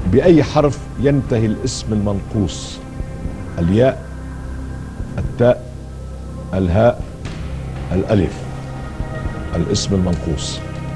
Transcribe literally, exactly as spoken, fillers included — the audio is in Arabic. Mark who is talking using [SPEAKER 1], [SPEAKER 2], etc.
[SPEAKER 1] بأي حرف ينتهي الاسم المنقوص؟ الياء، التاء، الهاء، الألف. الاسم المنقوص.